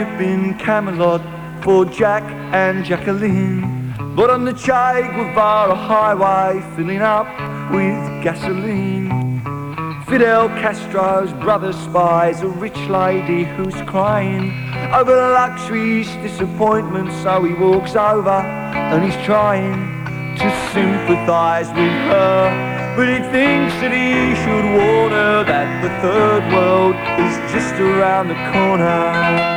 ship in Camelot for Jack and Jacqueline. But on the Che Guevara highway, filling up with gasoline. Fidel Castro's brother spies a rich lady who's crying over luxury's disappointment, so he walks over and he's trying to sympathise with her. But he thinks that he should warn her that the third world is just around the corner.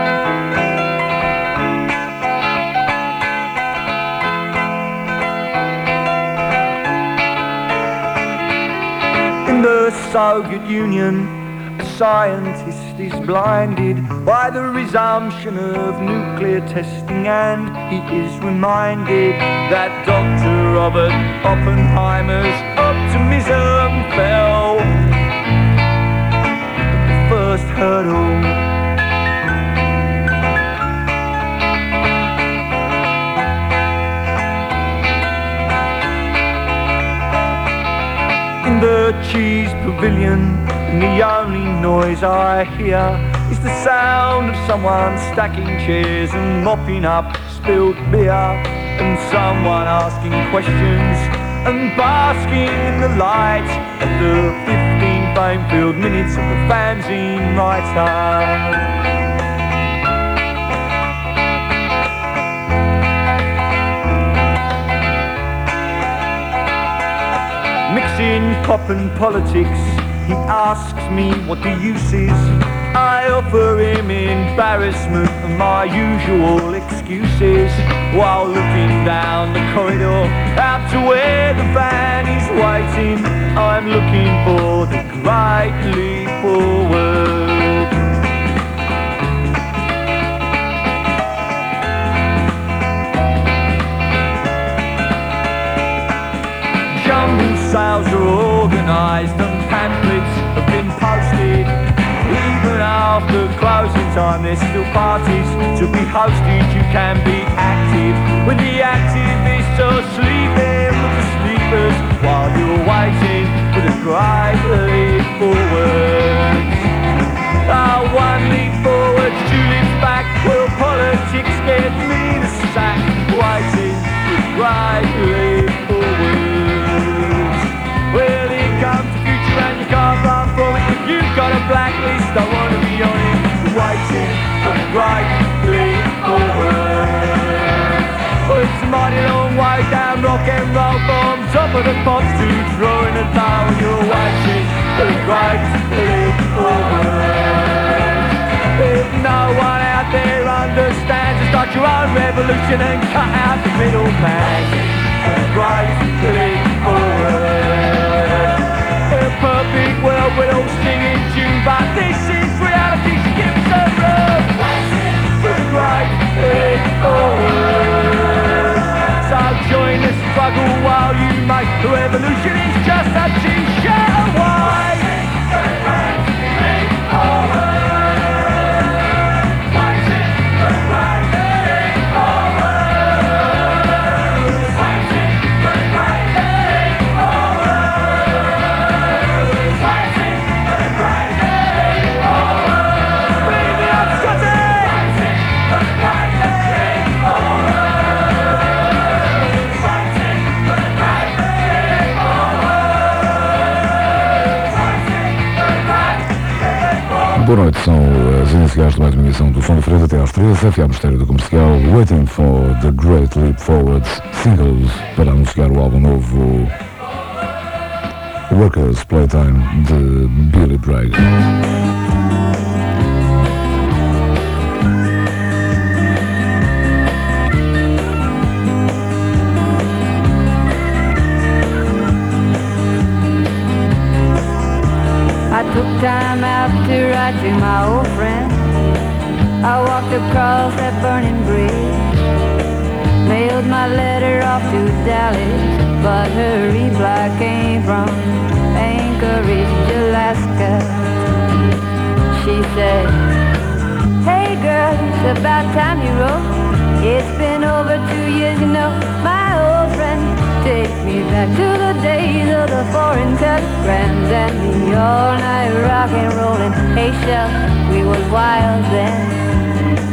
In the Soviet Union, a scientist is blinded by the resumption of nuclear testing, and he is reminded that Dr. Robert Oppenheimer's optimism fell at the first hurdle. In the cheese pavilion, and the only noise I hear is the sound of someone stacking chairs and mopping up spilled beer, and someone asking questions and basking in the light of the 15 fame-filled minutes of the fanzine writer. Mixing pop and politics, he asks me what the use is. I offer him embarrassment and my usual excuses, while looking down the corridor out to where the van is waiting. I'm looking for the great leap forward. Jumble sales are organised and pamphlets have been posted. Even after closing time there's still parties to be hosted. You can be active when the activists are sleeping with the sleepers, while you're waiting for the great leap forward. One leap forward, two leaps back. Will politics get me the sack? Waiting for the great leap forward. Well, here comes the future and you can't run from it. If you've got a blacklist, I want to be on it. Waiting for the great leap forward. Well, it's a mighty long way down rock and roll, from top of the pops to drawing a down. You're waiting for the great leap forward. If no one out there understands, to start your own revolution and cut out the middleman. The great leap forward. A perfect world we're all singing tune, but this is reality, so give us a room. For the great leap forward. So join the struggle while you make the revolution is just a t-shirt away. For the great leap forward. Boa noite, são as iniciais de mais uma emissão do Som do Fredo até às 13, FM Mistério do Comercial, Waiting for the Great Leap Forward, singles para anunciar o álbum novo Workers Playtime de Billy Bragg. Time out to write to my old friend. I walked across that burning bridge, mailed my letter off to Dallas, but her reply came from Anchorage, Alaska. She said, hey girl, it's about time you wrote. It's been over 2 years, you know, my old friend. Take me back to the days of the foreign telegrams and the all-night rock and rollin'. Hey, Shell, we was wild then.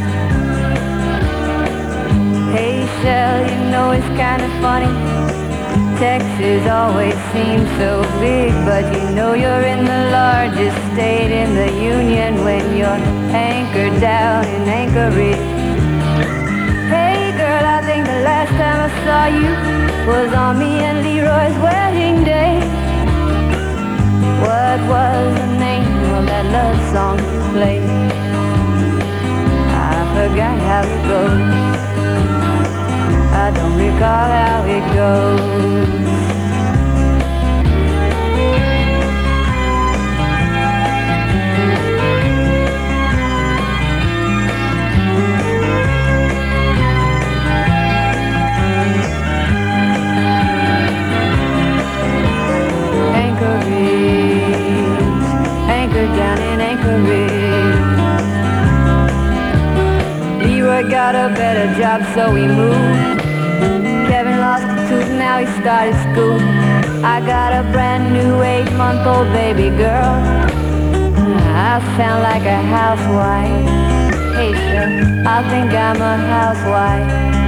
Hey Shell, you know it's kinda funny. Texas always seems so big, but you know you're in the largest state in the union when you're anchored down in Anchorage. Hey girl, I think the last time I saw you was on me and Leroy's wedding day. What was the name of that love song you played? I forgot how it goes. I don't recall how it goes. Anchored down in Anchorage. Leroy got a better job, so we moved. Kevin lost a tooth, now he started school. I got a brand new 8-month-old baby girl. I sound like a housewife. Hey, sure, I think I'm a housewife.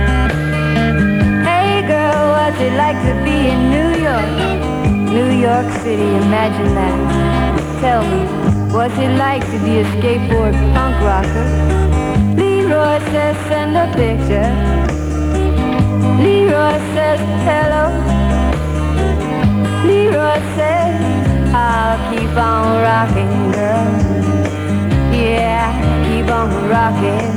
Hey, girl, what's it like to be in New York? New York City, imagine that. Tell me, what's it like to be a skateboard punk rocker? Leroy says send a picture. Leroy says hello. Leroy says I'll keep on rocking, girl. Yeah, keep on rocking.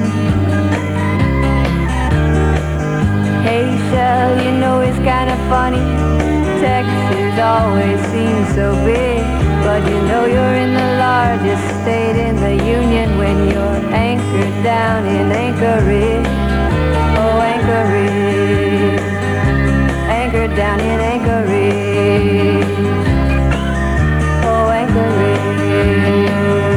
Hey Shell, you know it's kinda funny. Texas always seems so big, but you know you're in the largest state in the union when you're anchored down in Anchorage. Oh, Anchorage. Anchored down in Anchorage. Oh, Anchorage.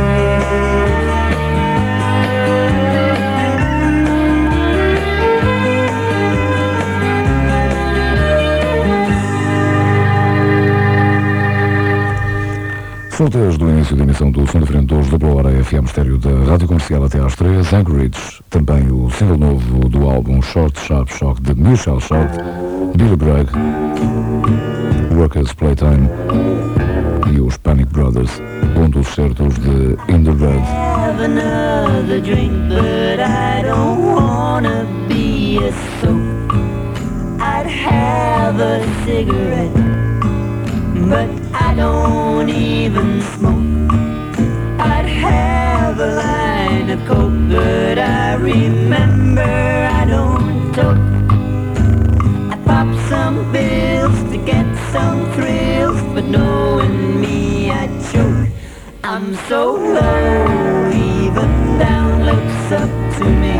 Solteiros do início da emissão do Som Diferente hoje da Hora FM Estéreo da Rádio Comercial até às 3, Anchorage, também o single novo do álbum Short Sharp Shock de Michelle Short, Billy Bragg, Workers Playtime e os Panic Brothers, pontos certos de In the Red. Have another drink, but I don't wanna be a soap. I'd have a cigarette, but I don't even smoke. I'd have a line of coke, but I remember I don't toke. I pop some pills to get some thrills, but knowing me I choke. I'm so low, even down looks up to me.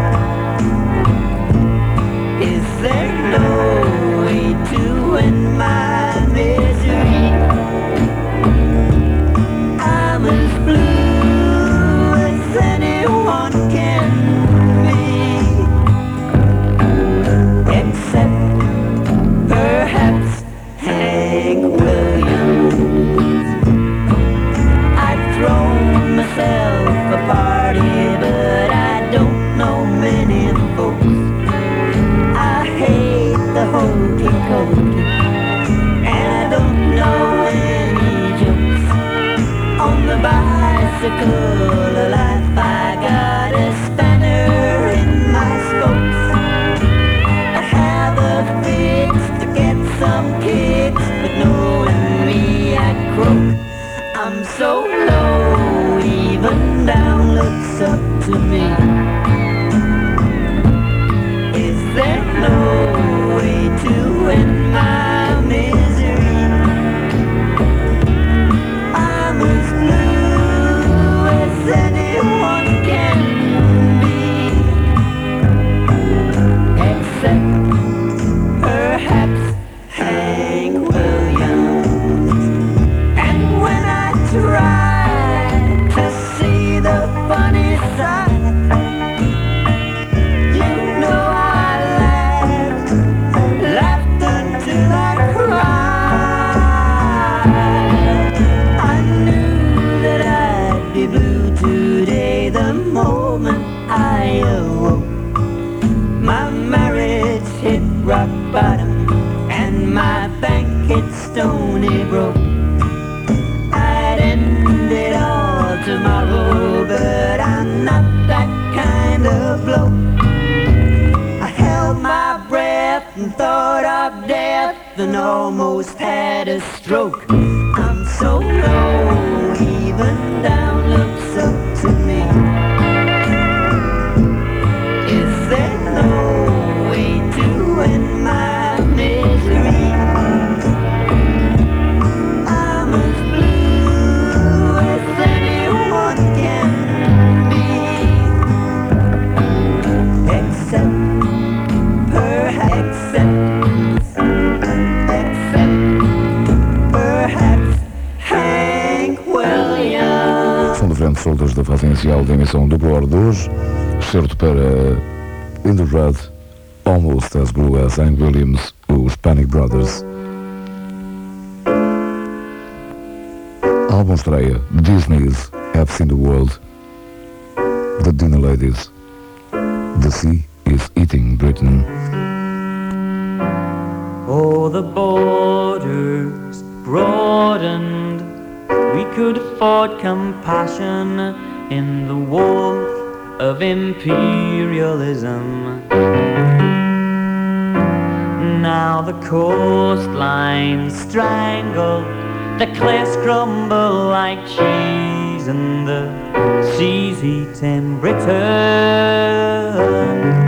Is there no way to end my misery? I'm as blue as anyone can be, except perhaps Hank Williams. I'd thrown myself a party, but I don't know many folks. I hate the hokey-cokey, and I don't know any jokes. On the bicycle of life I got a spanner in my spokes. I have a fix to get some kicks, but knowing me I croak. I'm so low, even down looks up to me. Is there no way to end my misery? I'm as blue as anyone can be, except perhaps Hank Williams. And when I try to see the funny side, you know I laughed until I cried. I knew that I'd be blue today the moment I awoke. My nearly broke. I'd end it all tomorrow, but I'm not that kind of bloke. I held my breath and thought of death and almost had a stroke. I'm so low, even down looks up to me. Is there no way to end my misery? I'm as blue as anyone can be, except perhaps Hank Williams. Som de frente soltas da fase inicial da emissão do Boa Hora de hoje, certo para In the Red, Almost as Blue as Hank Williams, os Panic Brothers. Álbum estreia, Disney's Have Seen the World, The Dinner Ladies, The Sea is Eating Britain. Oh, the borders broadened, we could afford compassion in the warmth of imperialism. Now the coastline's strangled, the cliffs crumble like cheese, and the seas eat in Britain.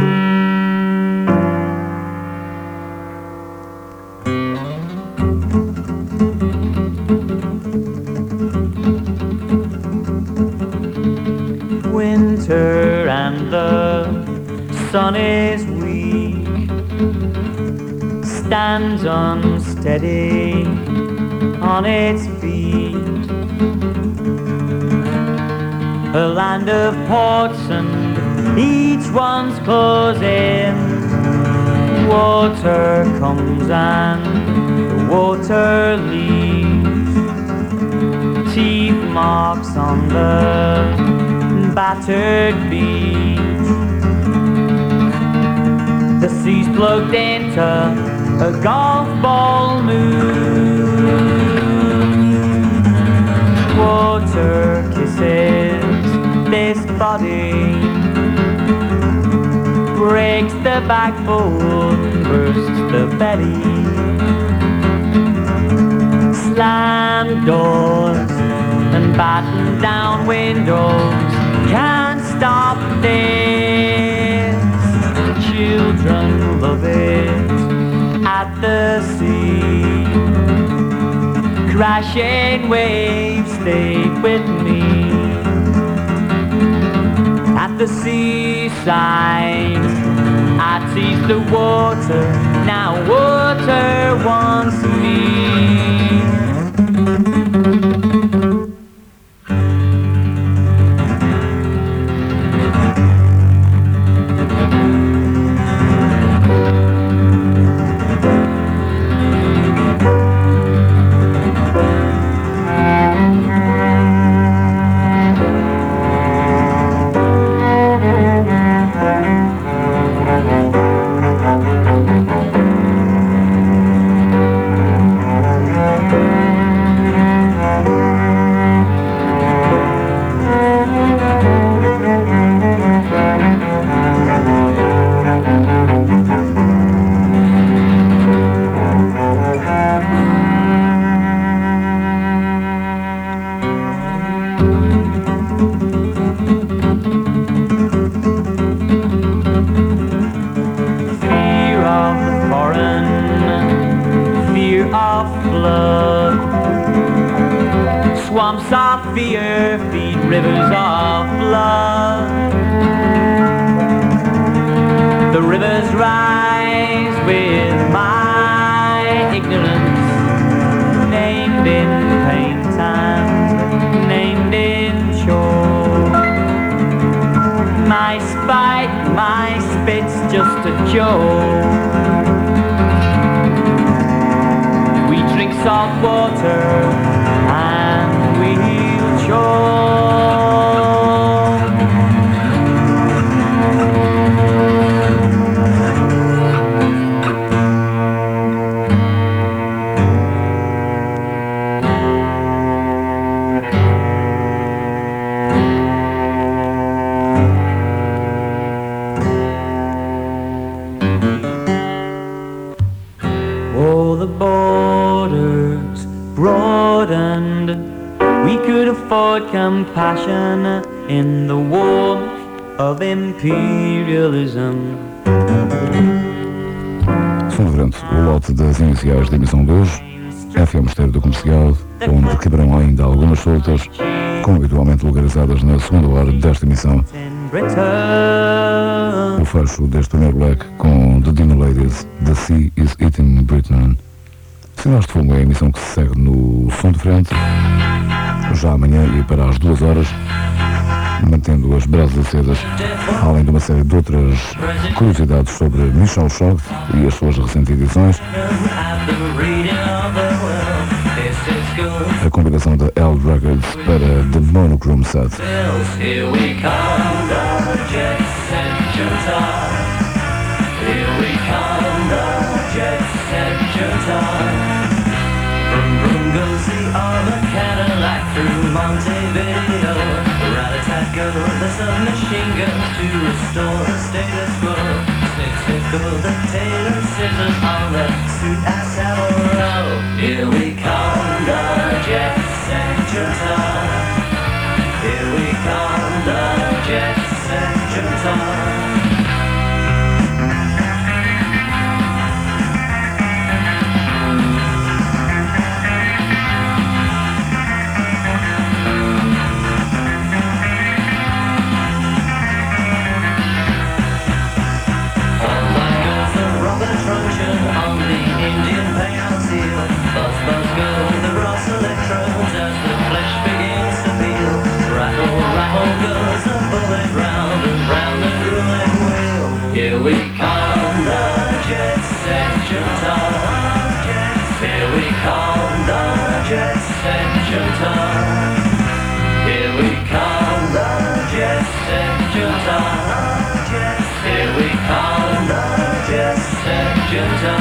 Winter and the sun is weak, stands unsteady on its feet. A land of ports and each one's closing. Water comes and the water leaves. Teeth marks on the battered beach. The sea's plugged into a golf ball moon. Water kisses this body, breaks the backbone, bursts the belly. Slam doors and batten down windows can't stop this. Children love it at the sea. Crashing waves stayed with me at the seaside. I tease the water, now water wants me. Swamps of fear feed rivers of blood. The rivers rise with my ignorance, named in paint and named in chalk. My spite, my spit's just a joke. We drink salt water and we'll choke. compassion in the warmth of imperialism. Som do Vento, o lote das iniciais da emissão de hoje, FM Estéreo do Comercial, onde quebrarão ainda algumas soltas, como habitualmente localizadas na segunda hora desta emissão. O fecho deste primeiro leque com The Dinner Ladies, The Sea is Eating Britain. Sinais de Fumo é a emissão que se segue no Som de Frente, já amanhã e para as 2 horas, mantendo as brasas acedas, além de uma série de outras curiosidades sobre Michel Choct e as suas recentes edições. A combinação da L Records para The Monochrome Set. Vroom vroom goes the other Cadillac through Montevideo. Rat-a-tat goes the submachine guns to restore the status quo. Snip go the tailor scissors on the suit at Savile Row. Here we come, the jet set junta. Here we come, the jet set junta. On the Indian pale seal, buzz buzz go the Ross electrodes as the flesh begins to peel. Rattle rattle goes the bullet round and round the roulette wheel. Here we come, the jet set junta. Here we come, the jet set junta. Here we come, the jet set junta. Here we come, the jet set junta.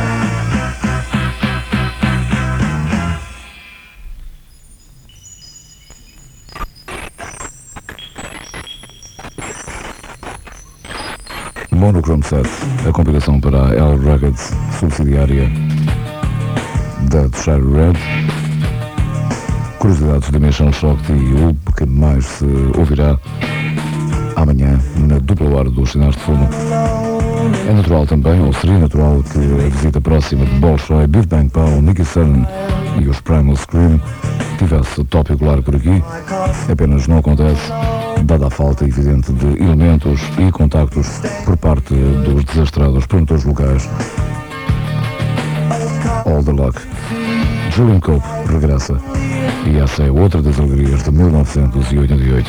Monochrome Set, a compilação para a L Records, subsidiária da Shire Red. Curiosidades de Michel Choct e o que mais se ouvirá amanhã na dupla hora dos Sinais de Fumo. É natural também, ou seria natural, que a visita próxima de Bolshoi, Big Bang Power, Nicky Sutton e os Primal Scream tivesse tópico largo por aqui. Apenas não acontece, dada a falta evidente de elementos e contactos por parte dos desastrados promotores locais. All the Luck. Julian Cope regressa e essa é outra das alegrias de 1988.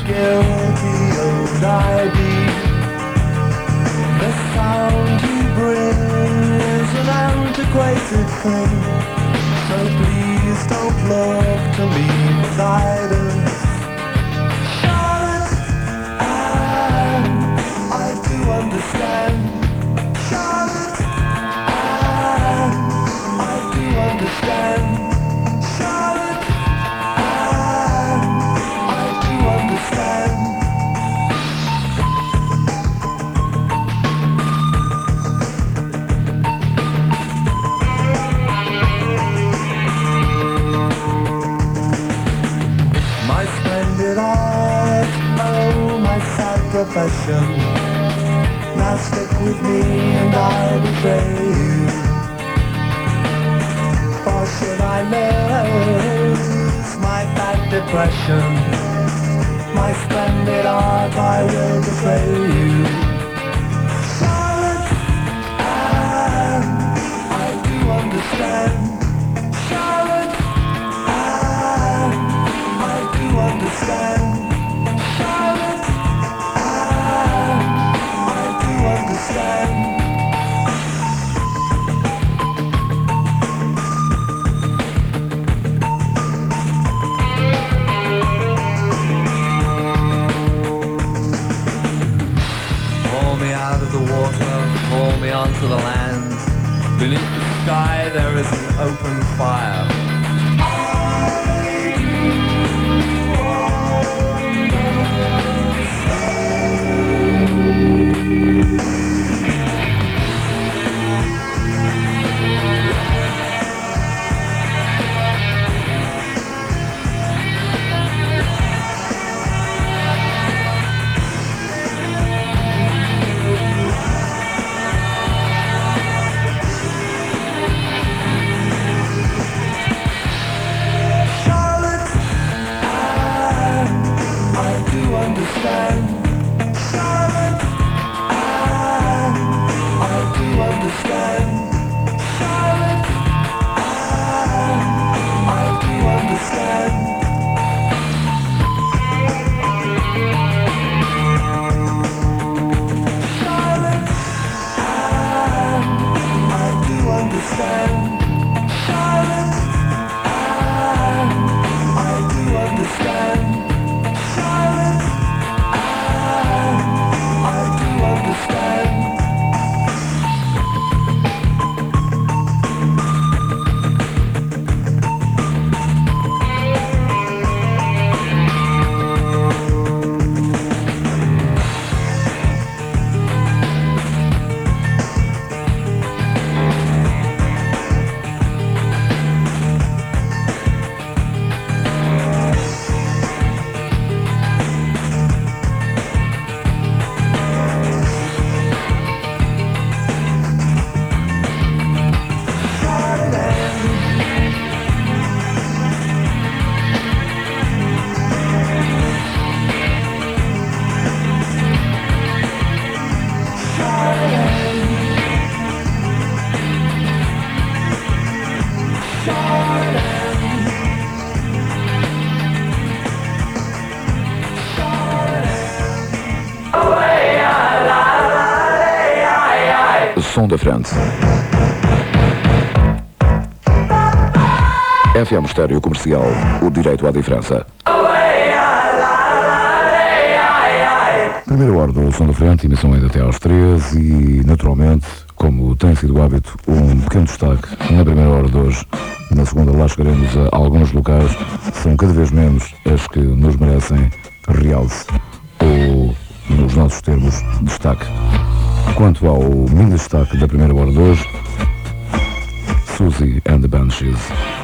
The sound you bring is an antiquated thing, so please don't look to me for guidance. Charlotte, I do understand. Charlotte, I do understand. Charlotte, I do understand. Profession. Now stick with me and I'll betray you. For should I lose my bad depression, my splendid art, I will betray you. Charlotte, I do understand. Charlotte, I do understand. Pull me out of the water, pull me onto the land. Beneath the sky there is an open fire. som da frente. FM Estéreo Comercial, o direito à diferença. Primeira hora do som da frente, emissão ainda até às 13 e, naturalmente, como tem sido o hábito, um pequeno destaque na primeira hora de hoje. Na segunda lá chegaremos a alguns locais, são cada vez menos as que nos merecem realce ou, nos nossos termos, destaque. Quanto ao mini destaque da primeira hora de hoje, Susie and the Banshees.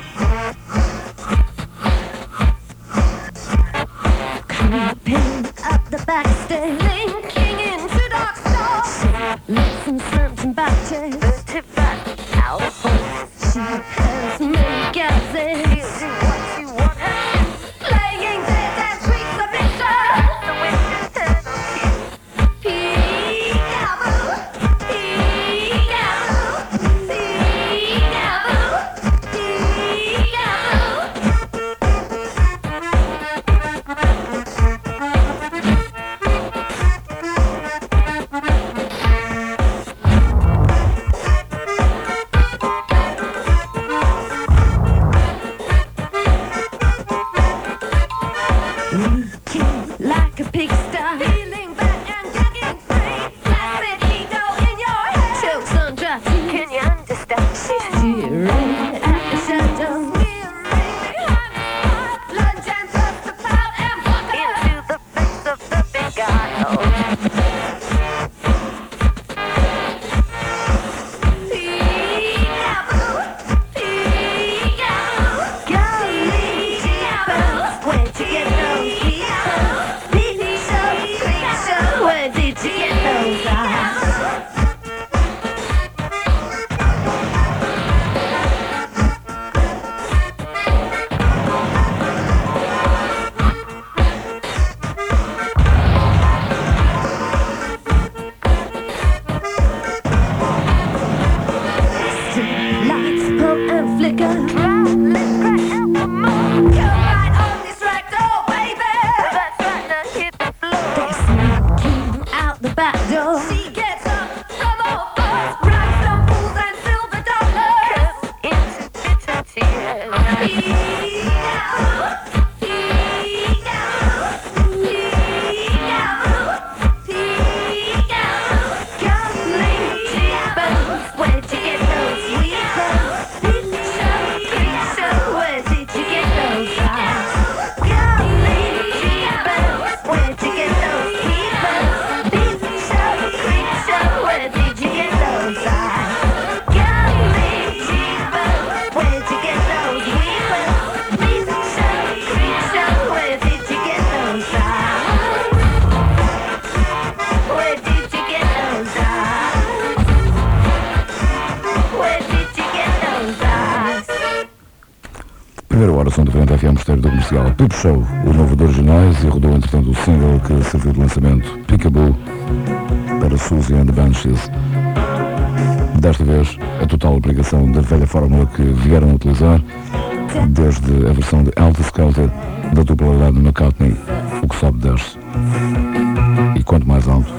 Som da frente FM Estéreo do Comercial. Peep Show, o novo de originais, e rodou entretanto o single que serviu de lançamento, Peekaboo, para Susie and the Banshees. Desta vez, a total aplicação da velha fórmula que vieram a utilizar, desde a versão de Helter Skelter da dupla Lennon McCartney, o que sobe desce. E quanto mais alto,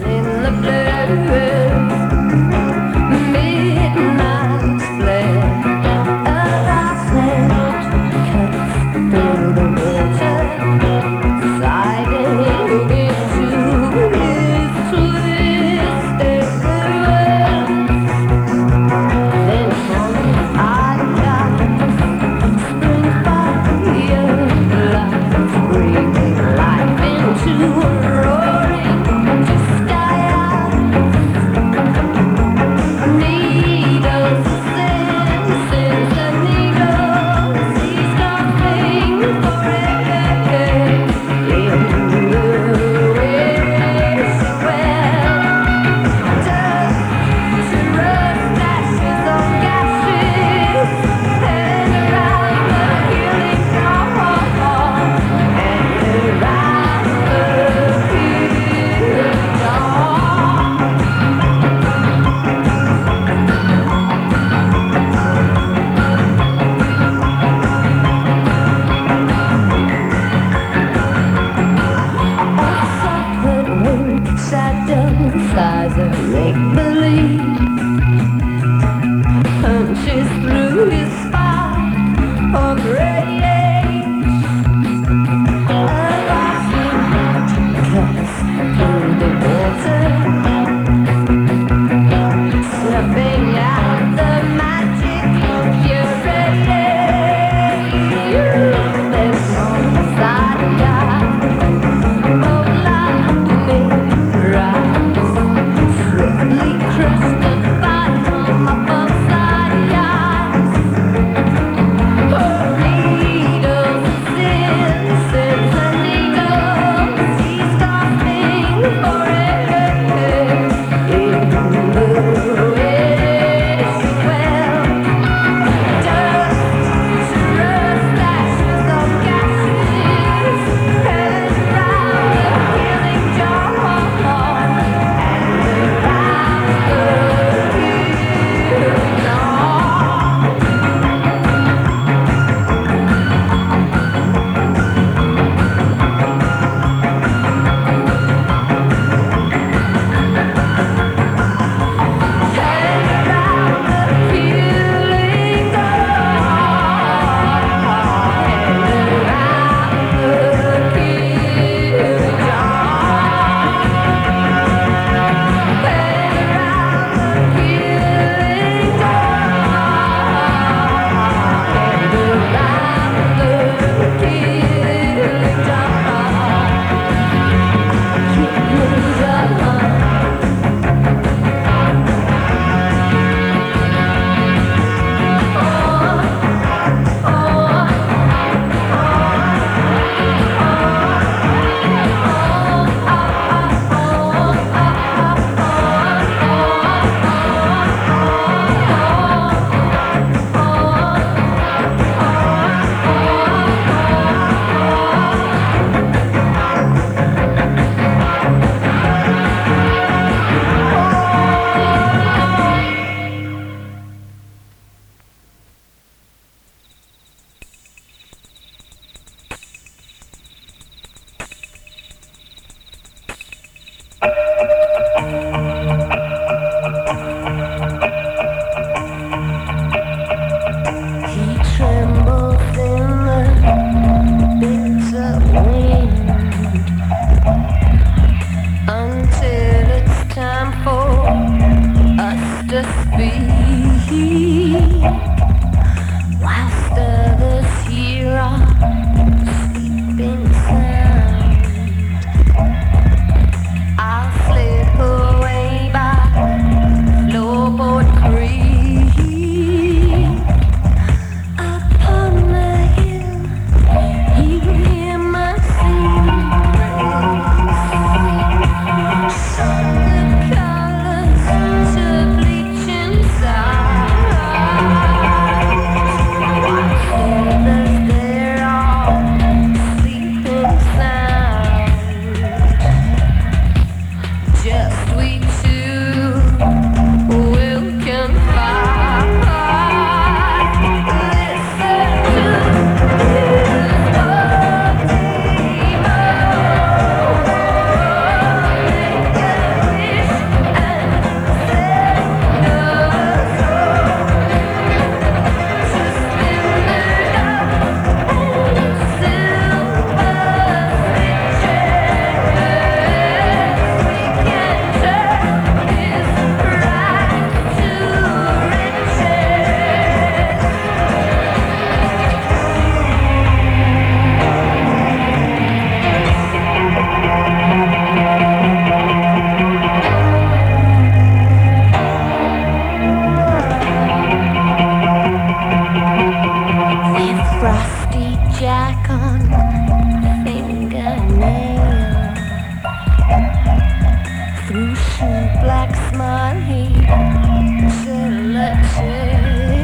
smile he said, let's say,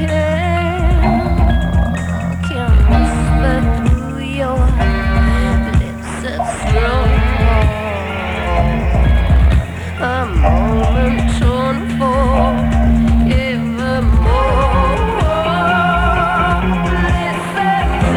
can whisper through your lips that's wrong. A moment torn for evermore. Listen to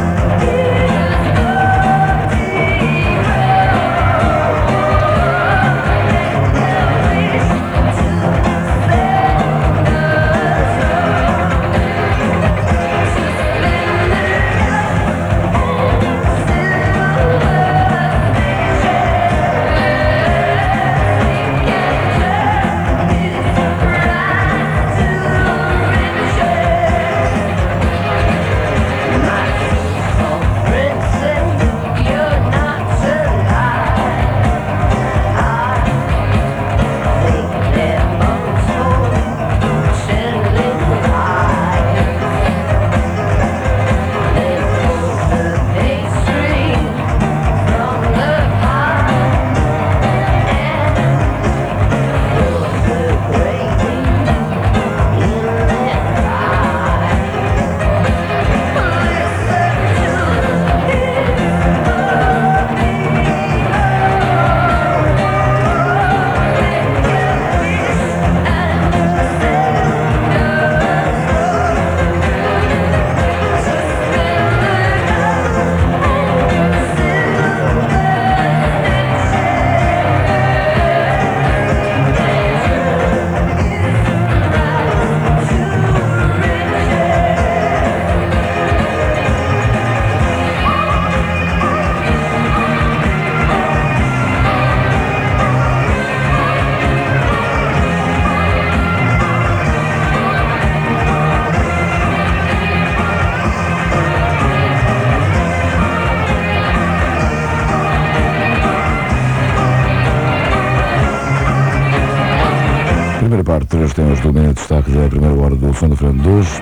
parte, 3 temas do mini destaque da primeira hora do Som do Freio de hoje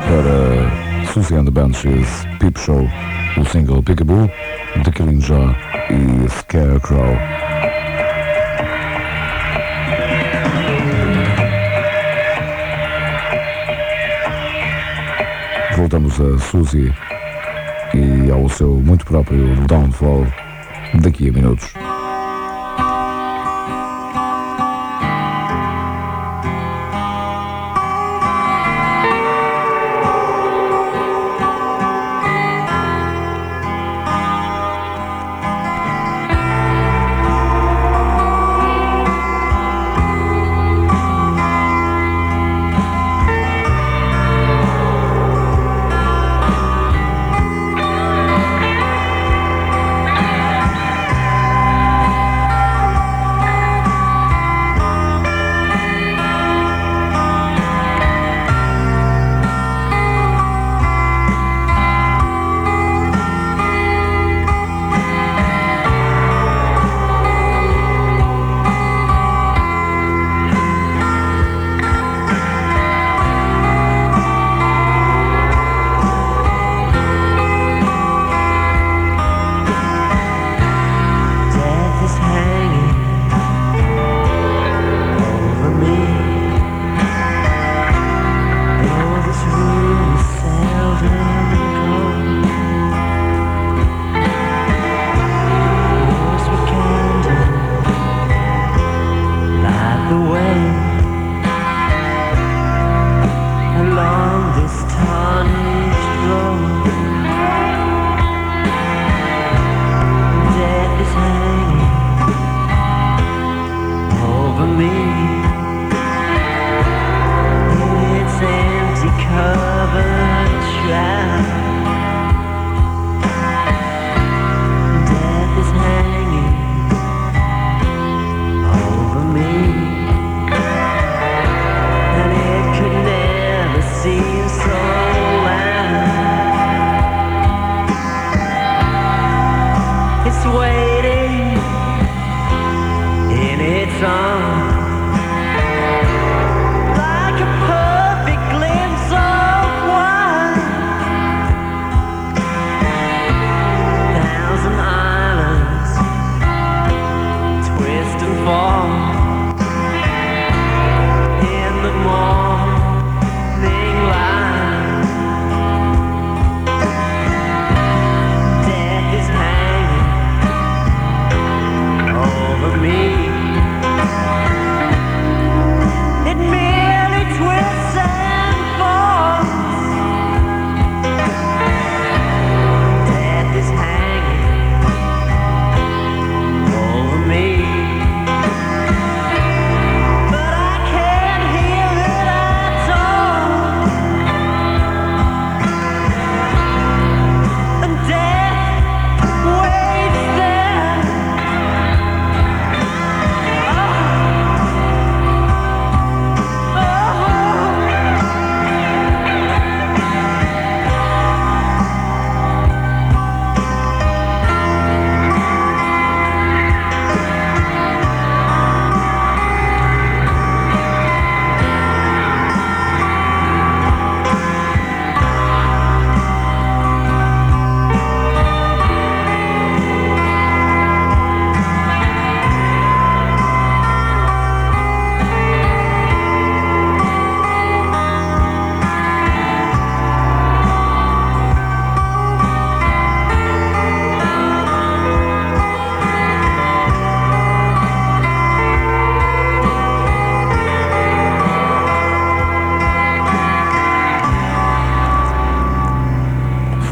para Susie and the Banshees, Peep Show, o single Peekaboo, The Killing Joke e Scarecrow. Voltamos a Susie e ao seu muito próprio Downfall daqui a minutos.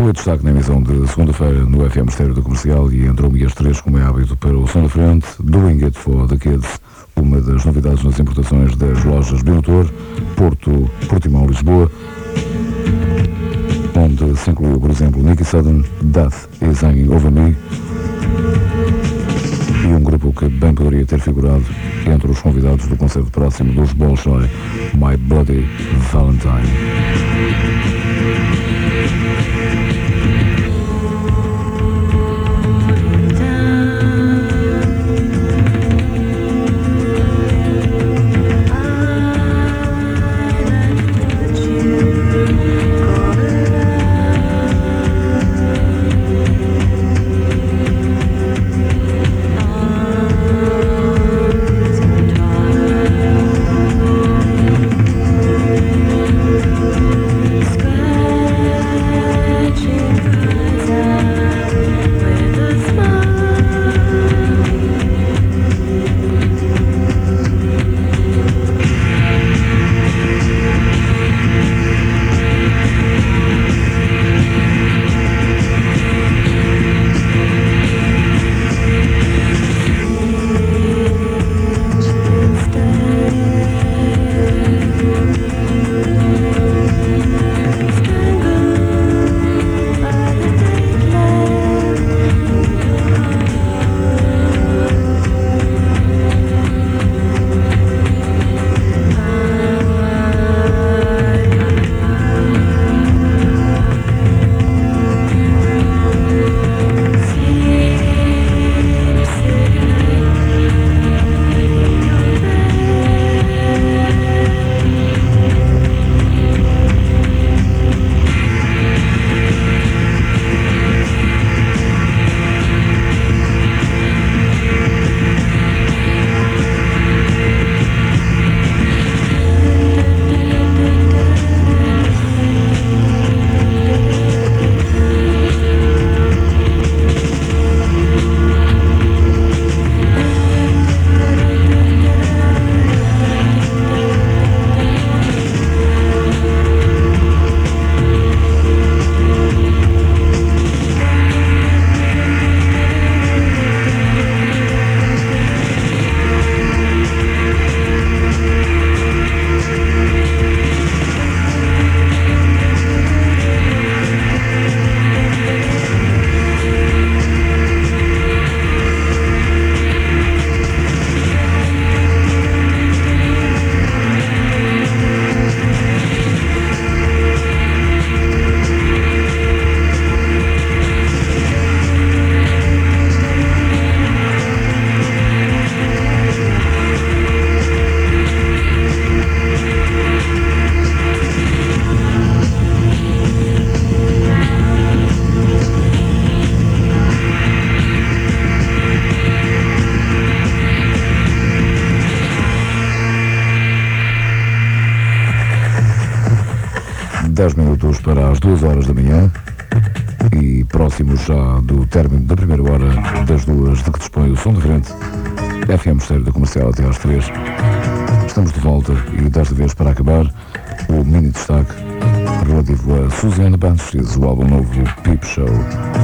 Foi destaque na emissão de segunda-feira no FM Estéreo da Comercial e entrou-me às 3, como é hábito, para o som da frente, Doing It For The Kids, uma das novidades nas importações das lojas Biomotor, Porto, Portimão, Lisboa, onde se incluiu, por exemplo, Nicky Sudden, Death Is Hanging Over Me, e um grupo que bem poderia ter figurado entre os convidados do concerto próximo dos Bolshoi, My Bloody Valentine. Para as 2 horas da manhã e próximos já do término da primeira hora das 2 de que dispõe o som de frente FM Estéreo da Comercial até às 3. Estamos de volta e desta vez para acabar o mini destaque relativo a Suzy and the Banshees, o álbum novo Peep Show.